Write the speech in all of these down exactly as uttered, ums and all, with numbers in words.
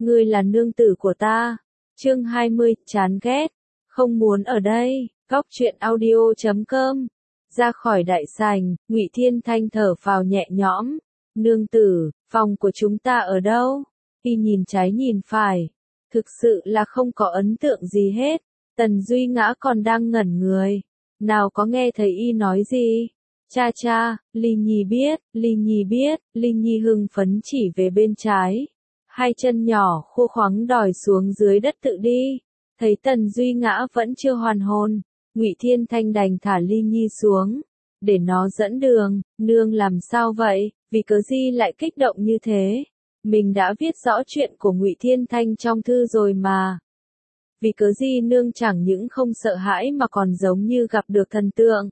ngươi là nương tử của ta. Chương hai mươi, chán ghét, không muốn ở đây. Góc truyện audio chấm com. Ra khỏi đại sảnh, Ngụy Thiên Thanh thở phào nhẹ nhõm. Nương tử, phòng của chúng ta ở đâu? Y nhìn trái nhìn phải, thực sự là không có ấn tượng gì hết. Tần Duy Ngã còn đang ngẩn người, nào có nghe thấy y nói gì. Cha cha, Ly Nhi biết, Ly Nhi biết, Ly Nhi hưng phấn chỉ về bên trái. Hai chân nhỏ khô khoắng đòi xuống dưới đất tự đi. Thấy Tần Duy Ngã vẫn chưa hoàn hồn, Ngụy Thiên Thanh đành thả Ly Nhi xuống, để nó dẫn đường. Nương làm sao vậy, vì cớ gì lại kích động như thế? Mình đã viết rõ chuyện của Ngụy Thiên Thanh trong thư rồi mà. Vì cớ gì nương chẳng những không sợ hãi mà còn giống như gặp được thần tượng?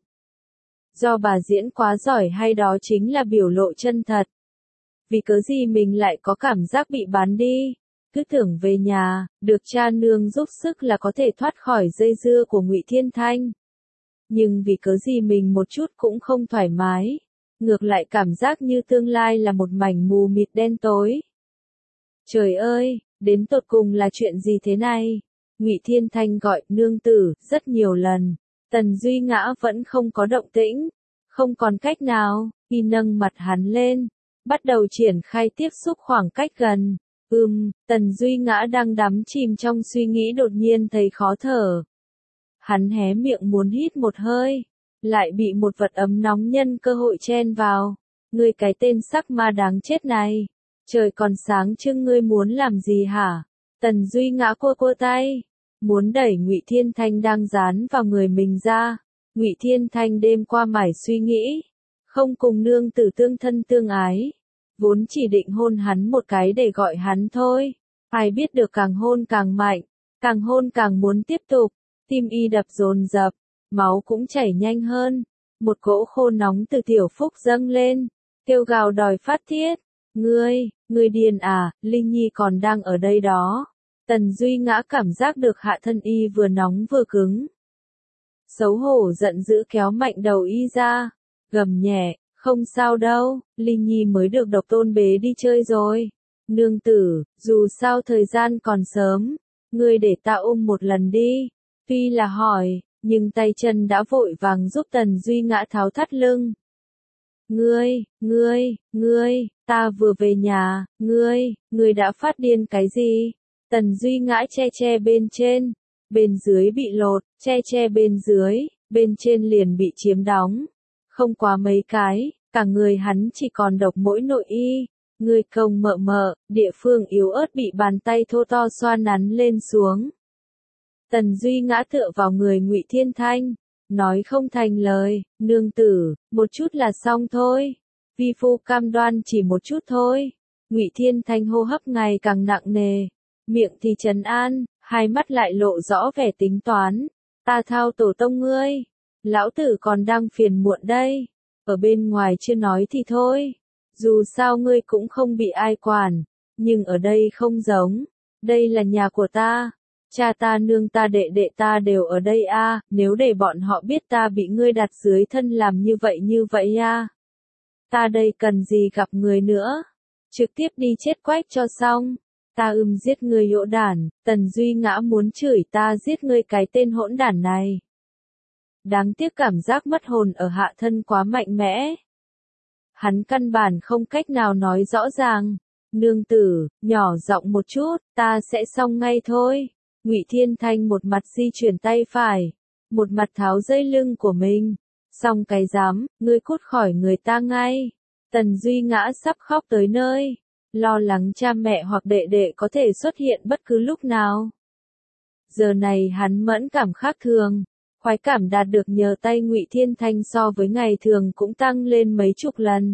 Do bà diễn quá giỏi hay đó chính là biểu lộ chân thật? Vì cớ gì mình lại có cảm giác bị bán đi? Cứ tưởng về nhà, được cha nương giúp sức là có thể thoát khỏi dây dưa của Ngụy Thiên Thanh. Nhưng vì cớ gì mình một chút cũng không thoải mái, ngược lại cảm giác như tương lai là một mảnh mù mịt đen tối. Trời ơi, đến tột cùng là chuyện gì thế này? Ngụy Thiên Thanh gọi nương tử rất nhiều lần, Tần Duy Ngã vẫn không có động tĩnh. Không còn cách nào, y nâng mặt hắn lên, bắt đầu triển khai tiếp xúc khoảng cách gần. Ừm, Tần Duy Ngã đang đắm chìm trong suy nghĩ đột nhiên thấy khó thở. Hắn hé miệng muốn hít một hơi, lại bị một vật ấm nóng nhân cơ hội chen vào. Ngươi cái tên sắc ma đáng chết này, trời còn sáng trưng ngươi muốn làm gì hả? Tần Duy Ngã cua cua tay, muốn đẩy Ngụy Thiên Thanh đang dán vào người mình ra. Ngụy Thiên Thanh đêm qua mải suy nghĩ, không cùng nương tử tương thân tương ái, vốn chỉ định hôn hắn một cái để gọi hắn thôi. Ai biết được càng hôn càng mạnh, càng hôn càng muốn tiếp tục. Tim y đập dồn dập, máu cũng chảy nhanh hơn. Một cỗ khô nóng từ tiểu phúc dâng lên, kêu gào đòi phát tiết. Ngươi, ngươi điên à, Linh Nhi còn đang ở đây đó. Tần Duy Ngã cảm giác được hạ thân y vừa nóng vừa cứng. Xấu hổ giận dữ kéo mạnh đầu y ra, gầm nhẹ, không sao đâu, Linh Nhi mới được độc tôn bế đi chơi rồi. Nương tử, dù sao thời gian còn sớm, ngươi để ta ôm một lần đi. Tuy là hỏi, nhưng tay chân đã vội vàng giúp Tần Duy Ngã tháo thắt lưng. Ngươi, ngươi, ngươi, ta vừa về nhà, ngươi, ngươi đã phát điên cái gì? Tần Duy Ngã che che bên trên, bên dưới bị lột, che che bên dưới, bên trên liền bị chiếm đóng. Không quá mấy cái, cả người hắn chỉ còn độc mỗi nội y. Ngươi công mợ mợ, địa phương yếu ớt bị bàn tay thô to xoa nắn lên xuống. Tần Duy Ngã tựa vào người Ngụy Thiên Thanh, nói không thành lời. Nương tử, một chút là xong thôi. Vi phu cam đoan chỉ một chút thôi. Ngụy Thiên Thanh hô hấp ngày càng nặng nề, miệng thì trấn an, hai mắt lại lộ rõ vẻ tính toán. Ta thao tổ tông ngươi, lão tử còn đang phiền muộn đây. Ở bên ngoài chưa nói thì thôi, dù sao ngươi cũng không bị ai quản, nhưng ở đây không giống, đây là nhà của ta. Cha ta nương ta đệ đệ ta đều ở đây a, à, nếu để bọn họ biết ta bị ngươi đặt dưới thân làm như vậy như vậy a, à. Ta đây cần gì gặp người nữa, trực tiếp đi chết quách cho xong. Ta ưm giết ngươi hỗn đản, Tần Duy Ngã muốn chửi ta giết ngươi cái tên hỗn đản này. Đáng tiếc cảm giác mất hồn ở hạ thân quá mạnh mẽ. Hắn căn bản không cách nào nói rõ ràng. Nương tử, nhỏ giọng một chút, ta sẽ xong ngay thôi. Ngụy Thiên Thanh một mặt di chuyển tay phải, một mặt tháo dây lưng của mình. Xong cái dám, ngươi cút khỏi người ta ngay. Tần Duy Ngã sắp khóc tới nơi, lo lắng cha mẹ hoặc đệ đệ có thể xuất hiện bất cứ lúc nào. Giờ này hắn mẫn cảm khác thường, khoái cảm đạt được nhờ tay Ngụy Thiên Thanh so với ngày thường cũng tăng lên mấy chục lần.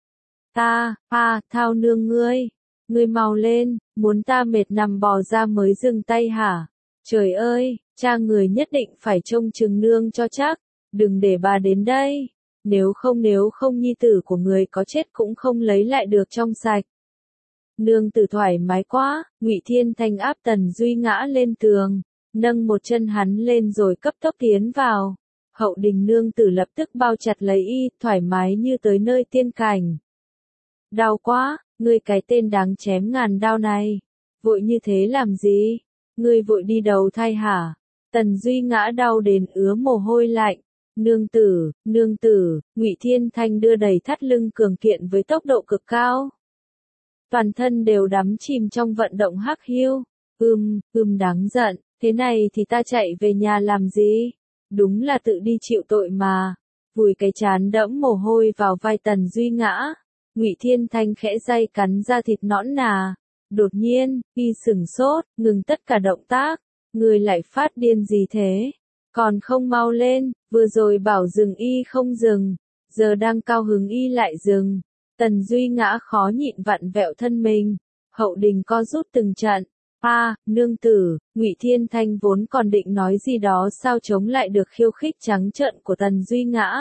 Ta, a, thao nương ngươi, ngươi mau lên, muốn ta mệt nằm bò ra mới dừng tay hả? Trời ơi, cha người nhất định phải trông chừng nương cho chắc, đừng để bà đến đây, nếu không nếu không nhi tử của người có chết cũng không lấy lại được trong sạch. Nương tử thoải mái quá, Ngụy Thiên Thanh áp Tần Duy Ngã lên tường, nâng một chân hắn lên rồi cấp tốc tiến vào. Hậu đình nương tử lập tức bao chặt lấy y, thoải mái như tới nơi tiên cảnh. Đau quá, ngươi cái tên đáng chém ngàn đao này. Vội như thế làm gì? Ngươi vội đi đầu thai hả? Tần Duy Ngã đau đến ứa mồ hôi lạnh. Nương tử, nương tử, Ngụy Thiên Thanh đưa đầy thắt lưng cường kiện với tốc độ cực cao. Toàn thân đều đắm chìm trong vận động hắc hiu. Ưm, ưm đáng giận, thế này thì ta chạy về nhà làm gì? Đúng là tự đi chịu tội mà. Vùi cái trán đẫm mồ hôi vào vai Tần Duy Ngã. Ngụy Thiên Thanh khẽ day cắn da thịt nõn nà. Đột nhiên, y sửng sốt, ngừng tất cả động tác. Người lại phát điên gì thế? Còn không mau lên, vừa rồi bảo dừng y không dừng. Giờ đang cao hứng y lại dừng. Tần Duy Ngã khó nhịn vặn vẹo thân mình. Hậu đình co rút từng trận. A, à, nương tử, Ngụy Thiên Thanh vốn còn định nói gì đó sao chống lại được khiêu khích trắng trợn của Tần Duy Ngã.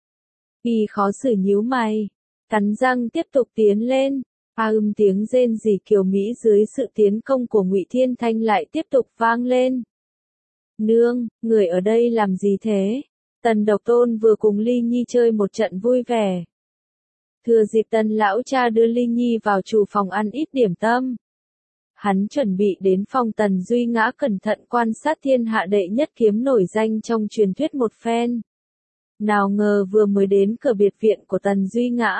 Y khó xử nhíu mày, cắn răng tiếp tục tiến lên. A ưm tiếng rên rỉ kiều mỹ dưới sự tiến công của Ngụy Thiên Thanh lại tiếp tục vang lên. Nương, người ở đây làm gì thế? Tần Độc Tôn vừa cùng Ly Nhi chơi một trận vui vẻ. Thừa dịp Tần lão cha đưa Ly Nhi vào chủ phòng ăn ít điểm tâm. Hắn chuẩn bị đến phòng Tần Duy Ngã cẩn thận quan sát thiên hạ đệ nhất kiếm nổi danh trong truyền thuyết một phen. Nào ngờ vừa mới đến cửa biệt viện của Tần Duy Ngã.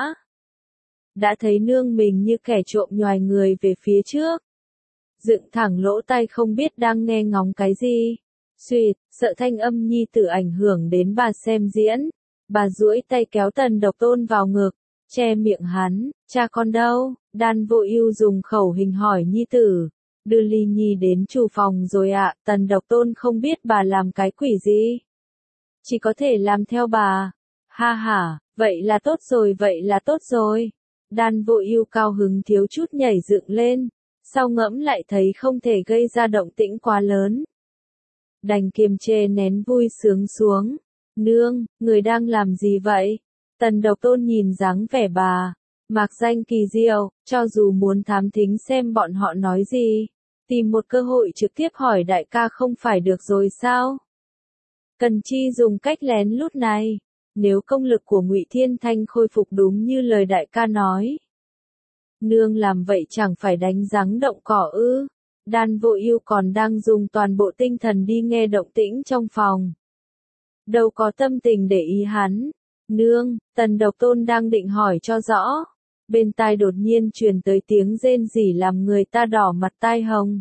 Đã thấy nương mình như kẻ trộm nhoài người về phía trước. Dựng thẳng lỗ tai không biết đang nghe ngóng cái gì. Xuyệt, sợ thanh âm nhi tử ảnh hưởng đến bà xem diễn. Bà duỗi tay kéo Tần Độc Tôn vào ngực, che miệng hắn, cha con đâu? Đan Vô Ưu dùng khẩu hình hỏi nhi tử. Đưa Ly Nhi đến chủ phòng rồi ạ. Tần Độc Tôn không biết bà làm cái quỷ gì. Chỉ có thể làm theo bà. Ha ha, vậy là tốt rồi, vậy là tốt rồi. Đan Vô Ưu cao hứng thiếu chút nhảy dựng lên. Sau ngẫm lại thấy không thể gây ra động tĩnh quá lớn. Đành kiềm chế nén vui sướng xuống. Nương, người đang làm gì vậy? Tần Độc Tôn nhìn dáng vẻ bà. Mạc danh kỳ diệu, cho dù muốn thám thính xem bọn họ nói gì. Tìm một cơ hội trực tiếp hỏi đại ca không phải được rồi sao? Cần chi dùng cách lén lút này. Nếu công lực của Ngụy Thiên Thanh khôi phục đúng như lời đại ca nói. Nương làm vậy chẳng phải đánh rắn động cỏ ư. Đan Vô Ưu còn đang dùng toàn bộ tinh thần đi nghe động tĩnh trong phòng. Đâu có tâm tình để ý hắn. Nương, Tần Độc Tôn đang định hỏi cho rõ. Bên tai đột nhiên truyền tới tiếng rên rỉ làm người ta đỏ mặt tai hồng.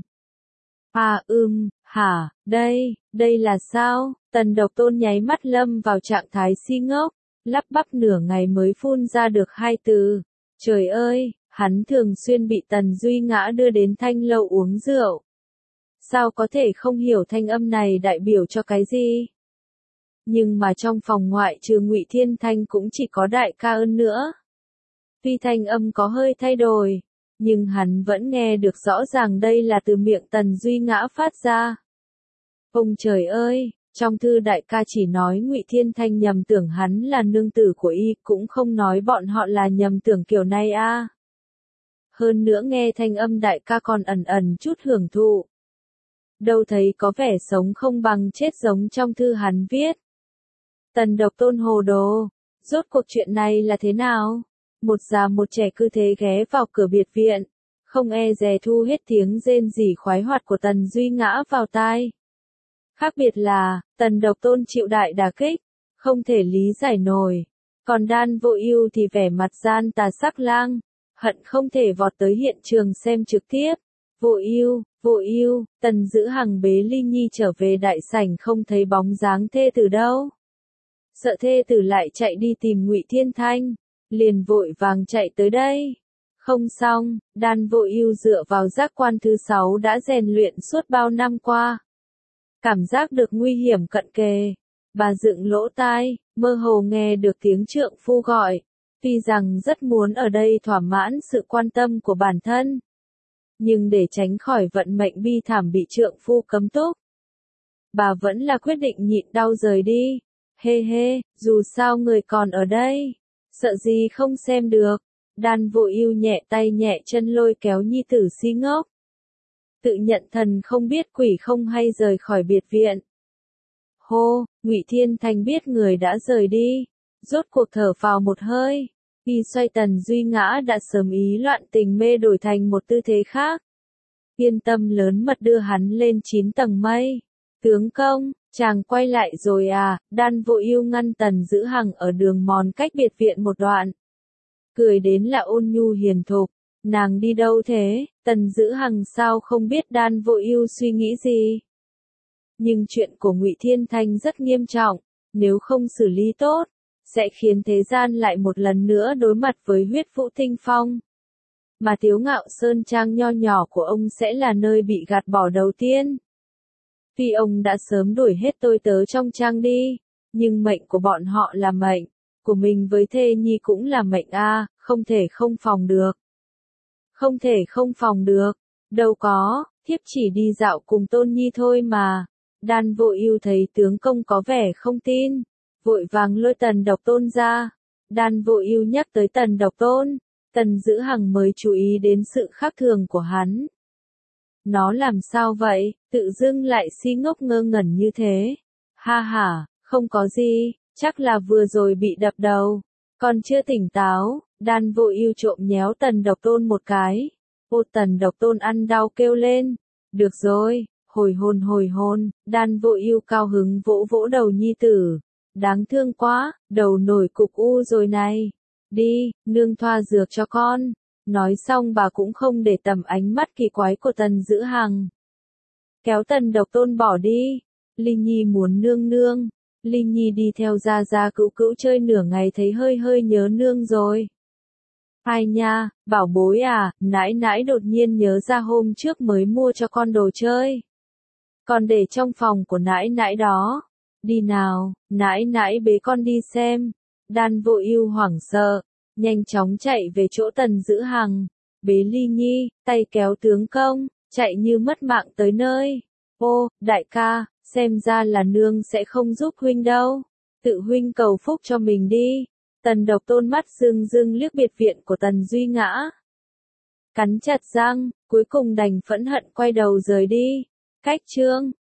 À ưm, hả, đây, đây là sao? Tần Độc Tôn nháy mắt lâm vào trạng thái si ngốc, lắp bắp nửa ngày mới phun ra được hai từ. Trời ơi, hắn thường xuyên bị Tần Duy Ngã đưa đến thanh lâu uống rượu. Sao có thể không hiểu thanh âm này đại biểu cho cái gì? Nhưng mà trong phòng ngoại trừ Ngụy Thiên Thanh cũng chỉ có đại ca ơn nữa. Tuy thanh âm có hơi thay đổi, nhưng hắn vẫn nghe được rõ ràng đây là từ miệng Tần Duy Ngã phát ra. Ông trời ơi, trong thư đại ca chỉ nói Ngụy Thiên Thanh nhầm tưởng hắn là nương tử của y, cũng không nói bọn họ là nhầm tưởng kiểu này a. À. Hơn nữa nghe thanh âm đại ca còn ẩn ẩn chút hưởng thụ. Đâu thấy có vẻ sống không bằng chết giống trong thư hắn viết. Tần Độc Tôn hồ đồ, rốt cuộc chuyện này là thế nào? Một già một trẻ cứ thế ghé vào cửa biệt viện, không e dè thu hết tiếng rên rỉ khoái hoạt của Tần Duy Ngã vào tai. Khác biệt là, Tần Độc Tôn chịu đại đả kích, không thể lý giải nổi. Còn Đan Vô Ưu thì vẻ mặt gian tà sắc lang, hận không thể vọt tới hiện trường xem trực tiếp. Vô Ưu, Vô Ưu, Tần Dữ Hằng bế Ly Nhi trở về đại sảnh không thấy bóng dáng thê tử đâu. Sợ thê tử lại chạy đi tìm Ngụy Thiên Thanh, liền vội vàng chạy tới đây. Không xong, Đan Vô Ưu dựa vào giác quan thứ sáu đã rèn luyện suốt bao năm qua. Cảm giác được nguy hiểm cận kề. Bà dựng lỗ tai, mơ hồ nghe được tiếng trượng phu gọi. Tuy rằng rất muốn ở đây thỏa mãn sự quan tâm của bản thân. Nhưng để tránh khỏi vận mệnh bi thảm bị trượng phu cấm túc. Bà vẫn là quyết định nhịn đau rời đi. Hê hê, dù sao người còn ở đây. Sợ gì không xem được. Đan Vô Ưu nhẹ tay nhẹ chân lôi kéo nhi tử si ngốc. Tự nhận thần không biết quỷ không hay rời khỏi biệt viện. Hô, Ngụy Thiên Thanh biết người đã rời đi. Rốt cuộc thở phào một hơi. Y xoay Tần Duy Ngã đã sớm ý loạn tình mê đổi thành một tư thế khác. yên tâm lớn mật đưa hắn lên chín tầng mây. Tướng công, chàng quay lại rồi à, Đan Vô Ưu ngăn Tần Dữ Hằng ở đường mòn cách biệt viện một đoạn. Cười đến là ôn nhu hiền thục, nàng đi đâu thế? Tần Dữ Hằng sao không biết Đan Vô Ưu suy nghĩ gì? Nhưng chuyện của Ngụy Thiên Thanh rất nghiêm trọng, nếu không xử lý tốt, sẽ khiến thế gian lại một lần nữa đối mặt với huyết vũ tinh phong. Mà Tiếu Ngạo Sơn trang nho nhỏ của ông sẽ là nơi bị gạt bỏ đầu tiên. Tuy ông đã sớm đuổi hết tôi tớ trong trang đi, nhưng mệnh của bọn họ là mệnh, của mình với thê nhi cũng là mệnh a, không thể không phòng được. Không thể không phòng được, đâu có, thiếp chỉ đi dạo cùng Tôn Nhi thôi mà. Đan Vô Ưu thấy tướng công có vẻ không tin, vội vàng lôi Tần Độc Tôn ra. Đan Vô Ưu nhắc tới Tần Độc Tôn, Tần Dữ Hằng mới chú ý đến sự khác thường của hắn. Nó làm sao vậy, tự dưng lại si ngốc ngơ ngẩn như thế? Ha ha, không có gì, chắc là vừa rồi bị đập đầu, còn chưa tỉnh táo. Đan Vô Ưu trộm nhéo Tần Độc Tôn một cái. Ô, Tần Độc Tôn ăn đau kêu lên. Được rồi, hồi hồn hồi hồn. Đan Vô Ưu cao hứng vỗ vỗ đầu nhi tử. Đáng thương quá, đầu nổi cục u rồi này. Đi, nương thoa dược cho con. Nói xong bà cũng không để tầm ánh mắt kỳ quái của Tần Dữ Hằng. Kéo Tần Độc Tôn bỏ đi. Linh Nhi muốn nương nương. Linh Nhi đi theo Gia Gia Cữu Cữu chơi nửa ngày thấy hơi hơi nhớ nương rồi. Ai nha, bảo bối à, nãi nãi đột nhiên nhớ ra hôm trước mới mua cho con đồ chơi. Còn để trong phòng của nãi nãi đó. Đi nào, nãi nãi bế con đi xem. Đan Vô Ưu hoảng sợ, nhanh chóng chạy về chỗ Tần Dữ Hằng. Bế Ly Nhi, tay kéo tướng công, chạy như mất mạng tới nơi. Ô, đại ca, xem ra là nương sẽ không giúp huynh đâu. Tự huynh cầu phúc cho mình đi. Tần Độc Tôn mắt rưng rưng liếc biệt viện của Tần Duy Ngã. Cắn chặt răng, cuối cùng đành phẫn hận quay đầu rời đi. Cách chương